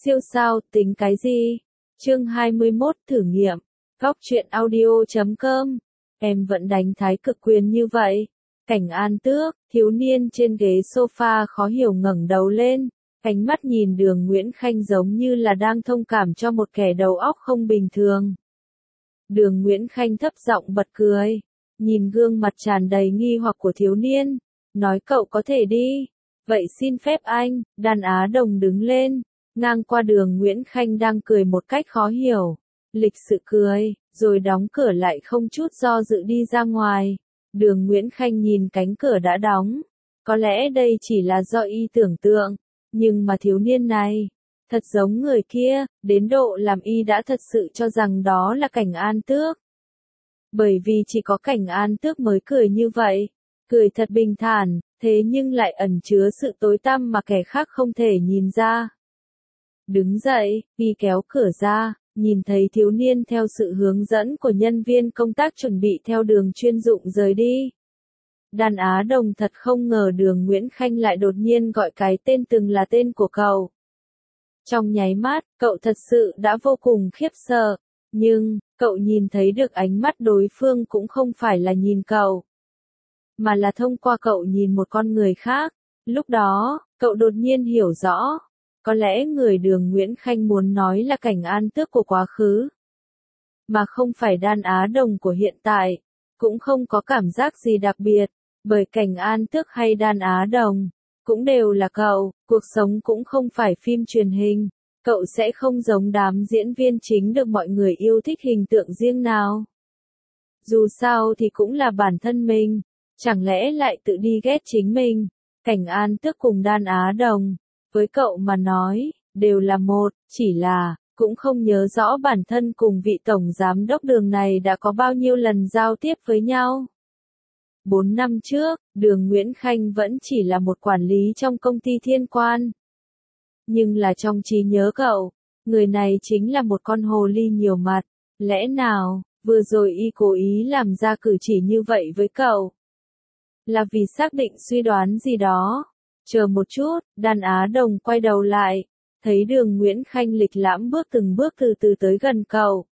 Siêu sao, tính cái gì? Chương 21 thử nghiệm. Góc truyện audio.com. Em vẫn đánh thái cực quyền như vậy. Cảnh An Tước, thiếu niên trên ghế sofa khó hiểu ngẩng đầu lên, ánh mắt nhìn Đường Nguyễn Khanh giống như là đang thông cảm cho một kẻ đầu óc không bình thường. Đường Nguyễn Khanh thấp giọng bật cười, nhìn gương mặt tràn đầy nghi hoặc của thiếu niên, nói cậu có thể đi. Vậy xin phép anh. Đàn Á Đồng đứng lên, ngang qua Đường Nguyễn Khanh đang cười một cách khó hiểu, lịch sự cười, rồi đóng cửa lại không chút do dự đi ra ngoài. Đường Nguyễn Khanh nhìn cánh cửa đã đóng, có lẽ đây chỉ là do y tưởng tượng, nhưng mà thiếu niên này, thật giống người kia, đến độ làm y đã thật sự cho rằng đó là Cảnh An Tước. Bởi vì chỉ có Cảnh An Tước mới cười như vậy, cười thật bình thản, thế nhưng lại ẩn chứa sự tối tăm mà kẻ khác không thể nhìn ra. Đứng dậy, y kéo cửa ra, nhìn thấy thiếu niên theo sự hướng dẫn của nhân viên công tác chuẩn bị theo đường chuyên dụng rời đi. Đàn Á Đồng thật không ngờ Đường Nguyễn Khanh lại đột nhiên gọi cái tên từng là tên của cậu. Trong nháy mắt, cậu thật sự đã vô cùng khiếp sợ, nhưng, cậu nhìn thấy được ánh mắt đối phương cũng không phải là nhìn cậu, mà là thông qua cậu nhìn một con người khác. Lúc đó, cậu đột nhiên hiểu rõ, có lẽ người Đường Nguyễn Khanh muốn nói là Cảnh An Tước của quá khứ, mà không phải Đàn Á Đồng của hiện tại. Cũng không có cảm giác gì đặc biệt, bởi Cảnh An Tước hay Đàn Á Đồng cũng đều là cậu, cuộc sống cũng không phải phim truyền hình, cậu sẽ không giống đám diễn viên chính được mọi người yêu thích hình tượng riêng nào. Dù sao thì cũng là bản thân mình, chẳng lẽ lại tự đi ghét chính mình. Cảnh An Tước cùng Đàn Á Đồng, với cậu mà nói, đều là một, chỉ là, cũng không nhớ rõ bản thân cùng vị tổng giám đốc Đường này đã có bao nhiêu lần giao tiếp với nhau. 4 năm trước, Đường Nguyễn Khanh vẫn chỉ là một quản lý trong công ty Thiên Quan. Nhưng là trong trí nhớ cậu, người này chính là một con hồ ly nhiều mặt. Lẽ nào, vừa rồi y cố ý làm ra cử chỉ như vậy với cậu? Là vì xác định suy đoán gì đó? Chờ một chút, Đàn Á Đồng quay đầu lại, thấy Đường Nguyễn Khanh lịch lãm từng bước từ từ tới gần cậu.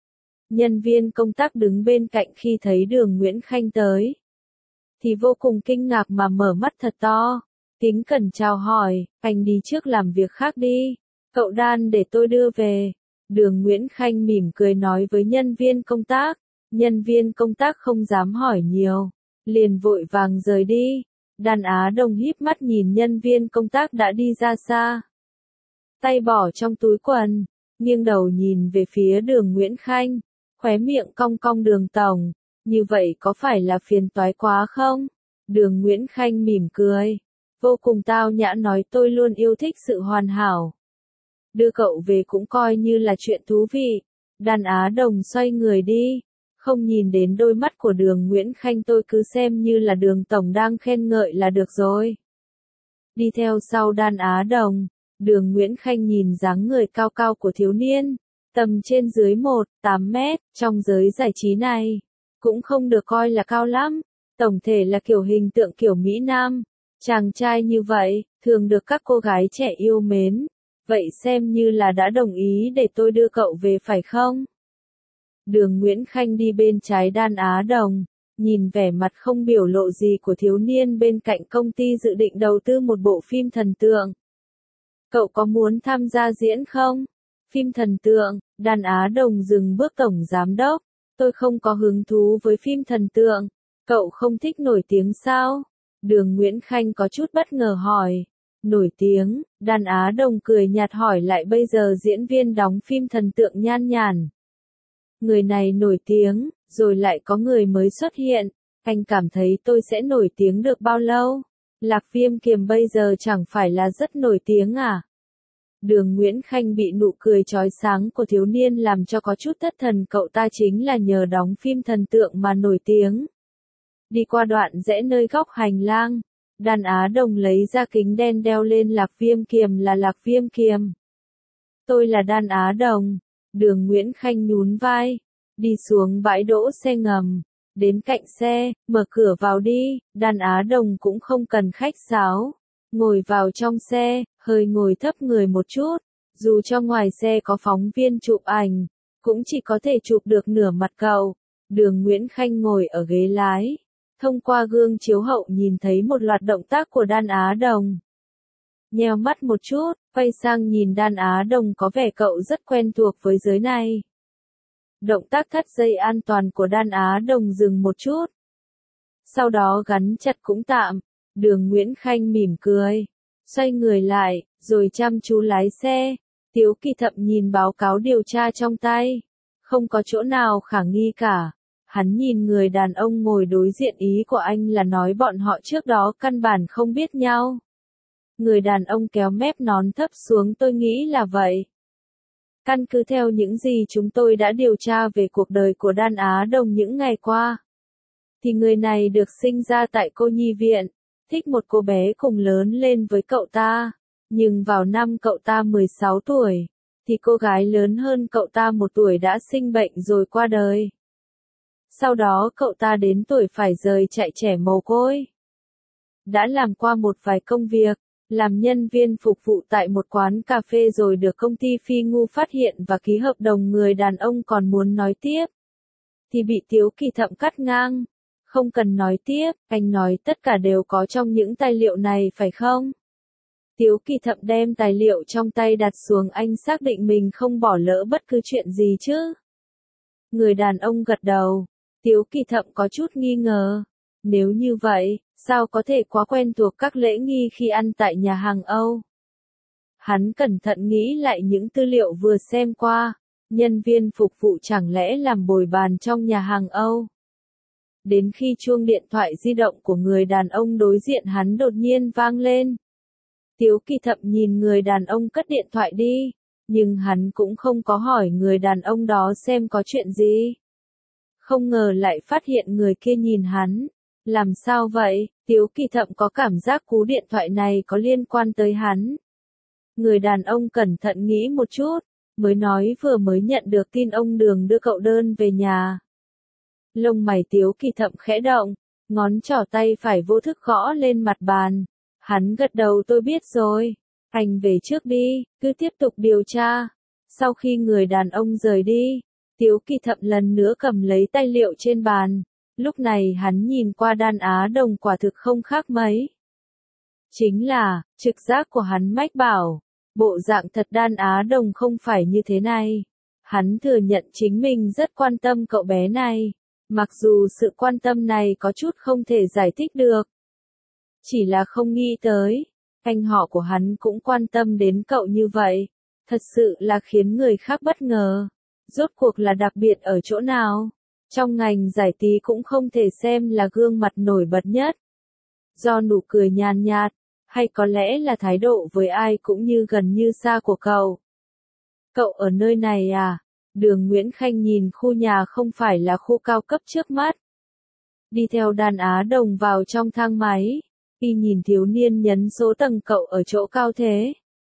Nhân viên công tác đứng bên cạnh khi thấy Đường Nguyễn Khanh tới, thì vô cùng kinh ngạc mà mở mắt thật to, kính cẩn chào hỏi, anh đi trước làm việc khác đi, cậu Đan để tôi đưa về. Đường Nguyễn Khanh mỉm cười nói với nhân viên công tác, nhân viên công tác không dám hỏi nhiều, liền vội vàng rời đi. Đàn Á Đồng híp mắt nhìn nhân viên công tác đã đi ra xa, tay bỏ trong túi quần, nghiêng đầu nhìn về phía Đường Nguyễn Khanh, khóe miệng cong cong. Đường tổng, như vậy có phải là phiền toái quá không? Đường Nguyễn Khanh mỉm cười, vô cùng tao nhã nói tôi luôn yêu thích sự hoàn hảo. Đưa cậu về cũng coi như là chuyện thú vị. Đàn Á Đồng xoay người đi, không nhìn đến đôi mắt của Đường Nguyễn Khanh, tôi cứ xem như là Đường tổng đang khen ngợi là được rồi. Đi theo sau Đàn Á Đồng, Đường Nguyễn Khanh nhìn dáng người cao cao của thiếu niên, tầm trên dưới 1,8 mét, trong giới giải trí này, cũng không được coi là cao lắm, tổng thể là kiểu hình tượng kiểu Mỹ Nam. Chàng trai như vậy, thường được các cô gái trẻ yêu mến, vậy xem như là đã đồng ý để tôi đưa cậu về phải không? Đường Nguyễn Khanh đi bên trái Đàn Á Đồng, nhìn vẻ mặt không biểu lộ gì của thiếu niên bên cạnh. Công ty dự định đầu tư một bộ phim thần tượng. Cậu có muốn tham gia diễn không? Phim thần tượng. Đàn Á Đồng dừng bước. Tổng giám đốc, tôi không có hứng thú với phim thần tượng. Cậu không thích nổi tiếng sao? Đường Nguyễn Khanh có chút bất ngờ hỏi. Nổi tiếng? Đàn Á Đồng cười nhạt hỏi lại, bây giờ diễn viên đóng phim thần tượng nhan nhản. Người này nổi tiếng, rồi lại có người mới xuất hiện. Anh cảm thấy tôi sẽ nổi tiếng được bao lâu? Lạc Viêm Kiềm bây giờ chẳng phải là rất nổi tiếng à? Đường Nguyễn Khanh bị nụ cười chói sáng của thiếu niên làm cho có chút thất thần. Cậu ta chính là nhờ đóng phim thần tượng mà nổi tiếng. Đi qua đoạn rẽ nơi góc hành lang, Đàn Á Đồng lấy ra kính đen đeo lên. Lạc Viêm Kiềm là Lạc Viêm Kiềm. Tôi là Đàn Á Đồng. Đường Nguyễn Khanh nhún vai, đi xuống bãi đỗ xe ngầm, đến cạnh xe, mở cửa vào đi. Đàn Á Đồng cũng không cần khách sáo, ngồi vào trong xe, hơi ngồi thấp người một chút, Dù cho ngoài xe có phóng viên chụp ảnh, cũng chỉ có thể chụp được nửa mặt cậu. Đường Nguyễn Khanh ngồi ở ghế lái, thông qua gương chiếu hậu nhìn thấy một loạt động tác của Đan Á Đồng. Nheo mắt một chút, quay sang nhìn Đan Á Đồng, có vẻ cậu rất quen thuộc với giới này. Động tác thắt dây an toàn của Đan Á Đồng dừng một chút. Sau đó gắn chặt cũng tạm. Đường Nguyễn Khanh mỉm cười, xoay người lại, rồi chăm chú lái xe. Tiếu Kỳ Thậm nhìn báo cáo điều tra trong tay. Không có chỗ nào khả nghi cả. Hắn nhìn người đàn ông ngồi đối diện, ý của anh là nói bọn họ trước đó căn bản không biết nhau. Người đàn ông kéo mép nón thấp xuống, tôi nghĩ là vậy. Căn cứ theo những gì chúng tôi đã điều tra về cuộc đời của Đan Á Đồng những ngày qua, thì người này được sinh ra tại cô nhi viện, thích một cô bé cùng lớn lên với cậu ta. Nhưng vào năm cậu ta 16 tuổi, thì cô gái lớn hơn cậu ta 1 tuổi đã sinh bệnh rồi qua đời. Sau đó cậu ta đến tuổi phải rời trại trẻ mồ côi. Đã làm qua một vài công việc, làm nhân viên phục vụ tại một quán cà phê rồi được công ty Phi Ngu phát hiện và ký hợp đồng. Người đàn ông còn muốn nói tiếp, thì bị Tiếu Kỳ Thậm cắt ngang. Không cần nói tiếp, anh nói tất cả đều có trong những tài liệu này phải không? Tiếu Kỳ Thậm đem tài liệu trong tay đặt xuống, anh xác định mình không bỏ lỡ bất cứ chuyện gì chứ? Người đàn ông gật đầu. Tiếu Kỳ Thậm có chút nghi ngờ. Nếu như vậy, sao có thể quá quen thuộc các lễ nghi khi ăn tại nhà hàng Âu? Hắn cẩn thận nghĩ lại những tư liệu vừa xem qua. Nhân viên phục vụ chẳng lẽ làm bồi bàn trong nhà hàng Âu? Đến khi chuông điện thoại di động của người đàn ông đối diện hắn đột nhiên vang lên. Tiếu Kỳ Thậm nhìn người đàn ông cất điện thoại đi, nhưng hắn cũng không có hỏi người đàn ông đó xem có chuyện gì. Không ngờ lại phát hiện người kia nhìn hắn. Làm sao vậy? Tiếu Kỳ Thậm có cảm giác cú điện thoại này có liên quan tới hắn. Người đàn ông cẩn thận nghĩ một chút, mới nói vừa mới nhận được tin ông Đường đưa cậu đơn về nhà. Lông mày Tiếu Kỳ Thậm khẽ động, ngón trỏ tay phải vô thức gõ lên mặt bàn. Hắn gật đầu, tôi biết rồi. Anh về trước đi, cứ tiếp tục điều tra. Sau khi người đàn ông rời đi, Tiếu Kỳ Thậm lần nữa cầm lấy tài liệu trên bàn. Lúc này hắn nhìn qua Đan Á Đồng, quả thực không khác mấy. Chính là, trực giác của hắn mách bảo, bộ dạng thật Đan Á Đồng không phải như thế này. Hắn thừa nhận chính mình rất quan tâm cậu bé này. Mặc dù sự quan tâm này có chút không thể giải thích được. Chỉ là không nghĩ tới, anh họ của hắn cũng quan tâm đến cậu như vậy. Thật sự là khiến người khác bất ngờ. Rốt cuộc là đặc biệt ở chỗ nào? Trong ngành giải trí cũng không thể xem là gương mặt nổi bật nhất. Do nụ cười nhàn nhạt, hay có lẽ là thái độ với ai cũng như gần như xa của cậu. Cậu ở nơi này à? Đường Nguyễn Khanh nhìn khu nhà không phải là khu cao cấp trước mắt. Đi theo Đan Á Đồng vào trong thang máy. Y nhìn thiếu niên nhấn số tầng, cậu ở chỗ cao thế.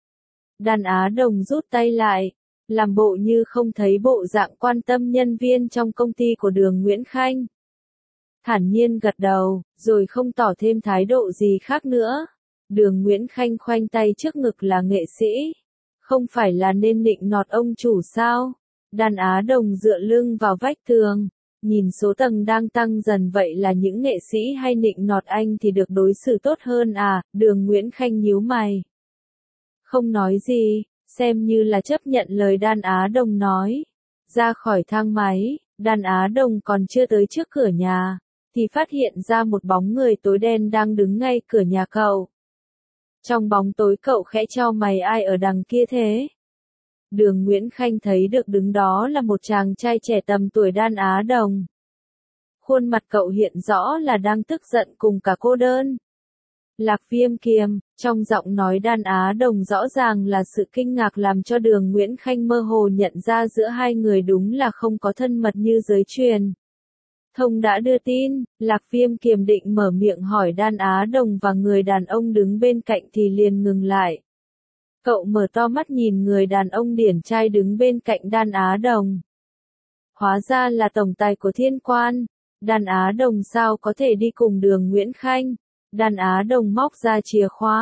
Đan Á Đồng rút tay lại, làm bộ như không thấy bộ dạng quan tâm nhân viên trong công ty của Đường Nguyễn Khanh. Thản nhiên gật đầu, rồi không tỏ thêm thái độ gì khác nữa. Đường Nguyễn Khanh khoanh tay trước ngực, là nghệ sĩ. Không phải là nên nịnh nọt ông chủ sao? Đan Á Đồng dựa lưng vào vách tường, nhìn số tầng đang tăng dần, vậy là những nghệ sĩ hay nịnh nọt anh thì được đối xử tốt hơn à? Đường Nguyễn Khanh nhíu mày. Không nói gì, xem như là chấp nhận lời Đan Á Đồng nói. Ra khỏi thang máy, Đan Á Đồng còn chưa tới trước cửa nhà, thì phát hiện ra một bóng người tối đen đang đứng ngay cửa nhà cậu. Trong bóng tối cậu khẽ chau mày, ai ở đằng kia thế? Đường Nguyễn Khanh thấy được đứng đó là một chàng trai trẻ tầm tuổi Đan Á Đồng. Khuôn mặt cậu hiện rõ là đang tức giận cùng cả cô đơn. Lạc Viêm Kiềm, trong giọng nói Đan Á Đồng rõ ràng là sự kinh ngạc, làm cho Đường Nguyễn Khanh mơ hồ nhận ra giữa hai người đúng là không có thân mật như giới truyền. Thông đã đưa tin, Lạc Viêm Kiềm định mở miệng hỏi Đan Á Đồng và người đàn ông đứng bên cạnh thì liền ngừng lại. Cậu mở to mắt nhìn người đàn ông điển trai đứng bên cạnh Đan Á Đồng. Hóa ra là tổng tài của Thiên Quan. Đan Á Đồng sao có thể đi cùng Đường Nguyễn Khanh? Đan Á Đồng móc ra chìa khóa,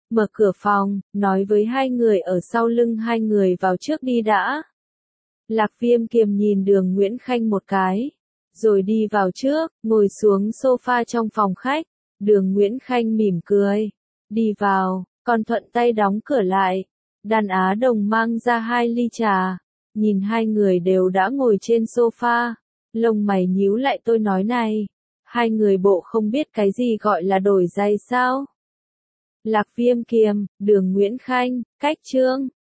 mở cửa phòng, nói với hai người ở sau lưng hai người vào trước đi đã. Lạc Viêm Kiềm nhìn Đường Nguyễn Khanh một cái, rồi đi vào trước, ngồi xuống sofa trong phòng khách. Đường Nguyễn Khanh mỉm cười, đi vào, còn thuận tay đóng cửa lại. Đàn Á Đồng mang ra 2 ly trà, nhìn hai người đều đã ngồi trên sofa, lông mày nhíu lại. Tôi nói này, hai người bộ không biết cái gì gọi là đổi giày sao? Lạc Viêm Kiềm, Đường Nguyễn Khanh, cách chương.